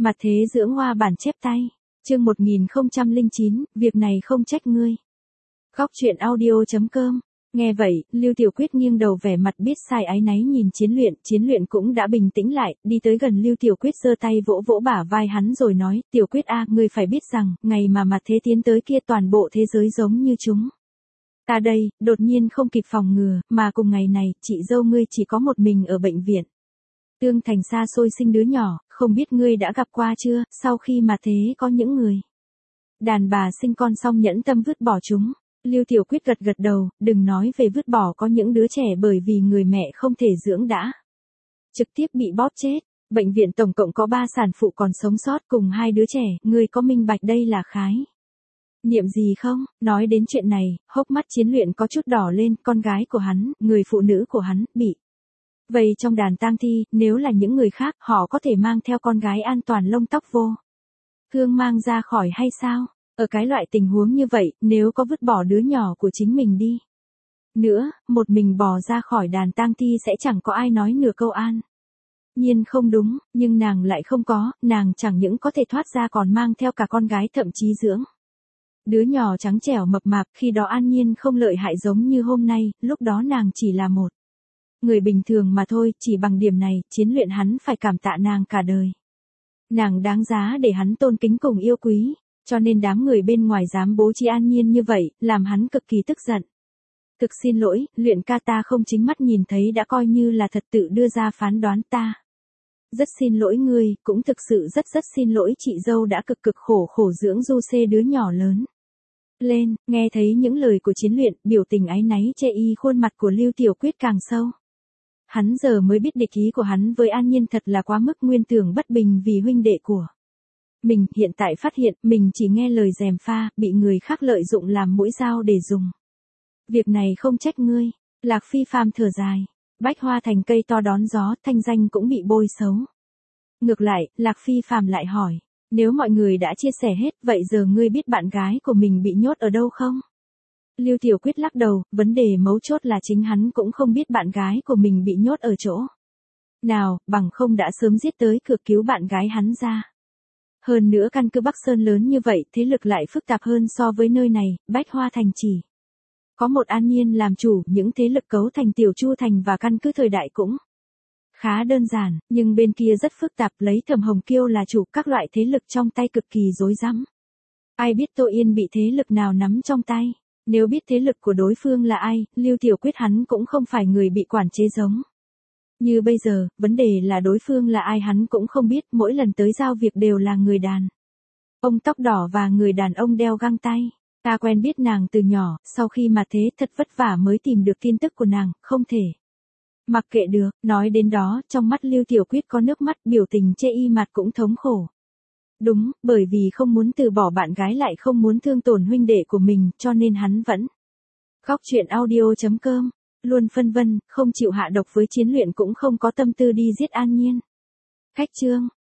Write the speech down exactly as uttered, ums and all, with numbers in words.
Mặt thế dưỡng hoa bản chép tay. Chương một nghìn không trăm lẻ chín, việc này không trách ngươi. Góc truyện audio chấm com. Nghe vậy, Lưu Tiểu Quyết nghiêng đầu vẻ mặt biết sai áy náy nhìn Chiến Luyện, Chiến Luyện cũng đã bình tĩnh lại, đi tới gần Lưu Tiểu Quyết giơ tay vỗ vỗ bả vai hắn rồi nói, Tiểu Quyết a, ngươi phải biết rằng, ngày mà mặt thế tiến tới kia toàn bộ thế giới giống như chúng. Ta đây, đột nhiên không kịp phòng ngừa, mà cùng ngày này, chị dâu ngươi chỉ có một mình ở bệnh viện. Tương Thành xa xôi sinh đứa nhỏ, không biết ngươi đã gặp qua chưa, sau khi mà thế có những người. Đàn bà sinh con xong nhẫn tâm vứt bỏ chúng. Lưu Tiểu Quyết gật gật đầu, đừng nói về vứt bỏ có những đứa trẻ bởi vì người mẹ không thể dưỡng đã. Trực tiếp bị bóp chết. Bệnh viện tổng cộng có ba sản phụ còn sống sót cùng hai đứa trẻ, ngươi có minh bạch đây là khái niệm gì không? Nói đến chuyện này, hốc mắt Chiến Luyện có chút đỏ lên, con gái của hắn, người phụ nữ của hắn, bị vậy trong đàn tang thi, nếu là những người khác, họ có thể mang theo con gái an toàn lông tóc vô thương mang ra khỏi hay sao? Ở cái loại tình huống như vậy, nếu có vứt bỏ đứa nhỏ của chính mình đi nữa, một mình bò ra khỏi đàn tang thi sẽ chẳng có ai nói nửa câu an nhiên không đúng, nhưng nàng lại không có, nàng chẳng những có thể thoát ra còn mang theo cả con gái thậm chí dưỡng đứa nhỏ trắng trẻo mập mạp, khi đó an nhiên không lợi hại giống như hôm nay, lúc đó nàng chỉ là một người bình thường mà thôi, chỉ bằng điểm này, Chiến Luyện hắn phải cảm tạ nàng cả đời. Nàng đáng giá để hắn tôn kính cùng yêu quý, cho nên đám người bên ngoài dám bố trí an nhiên như vậy, làm hắn cực kỳ tức giận. Thực xin lỗi, Luyện ca ta không chính mắt nhìn thấy đã coi như là thật tự đưa ra phán đoán ta. Rất xin lỗi ngươi, cũng thực sự rất rất xin lỗi chị dâu đã cực cực khổ khổ dưỡng du xê đứa nhỏ lớn. Lên, nghe thấy những lời của Chiến Luyện, biểu tình áy náy chê y khuôn mặt của Lưu Tiểu Quyết càng sâu. Hắn giờ mới biết địch ý của hắn với An Nhiên thật là quá mức, nguyên tưởng bất bình vì huynh đệ của mình, hiện tại phát hiện mình chỉ nghe lời gièm pha, bị người khác lợi dụng làm mũi dao để dùng. Việc này không trách ngươi. Lạc Phi phàm thở dài. Bách Hoa thành cây to đón gió, thanh danh cũng bị bôi xấu. Ngược lại, Lạc Phi phàm lại hỏi, nếu mọi người đã chia sẻ hết, vậy giờ ngươi biết bạn gái của mình bị nhốt ở đâu không? Lưu Tiểu Quyết lắc đầu, vấn đề mấu chốt là chính hắn cũng không biết bạn gái của mình bị nhốt ở chỗ nào, bằng không đã sớm giết tới cửa cứu bạn gái hắn ra. Hơn nữa căn cứ Bắc Sơn lớn như vậy, thế lực lại phức tạp hơn so với nơi này, Bách Hoa thành chỉ có một An Nhiên làm chủ, những thế lực cấu thành Tiểu Chu thành và căn cứ thời đại cũng khá đơn giản, nhưng bên kia rất phức tạp, lấy Thẩm Hồng Kiêu là chủ, các loại thế lực trong tay cực kỳ rối rắm. Ai biết Tô Yên bị thế lực nào nắm trong tay? Nếu biết thế lực của đối phương là ai, Lưu Tiểu Quyết hắn cũng không phải người bị quản chế giống như bây giờ, vấn đề là đối phương là ai hắn cũng không biết, mỗi lần tới giao việc đều là người đàn ông tóc đỏ và người đàn ông đeo găng tay. Ta quen biết nàng từ nhỏ, sau khi mà thế thật vất vả mới tìm được tin tức của nàng, không thể mặc kệ được. Nói đến đó, trong mắt Lưu Tiểu Quyết có nước mắt, biểu tình chê y mặt cũng thống khổ. Đúng, bởi vì không muốn từ bỏ bạn gái lại không muốn thương tổn huynh đệ của mình, cho nên hắn vẫn góc truyện audio chấm com, luôn phân vân, không chịu hạ độc với Chiến Luyện cũng không có tâm tư đi giết An Nhiên. Khách chương.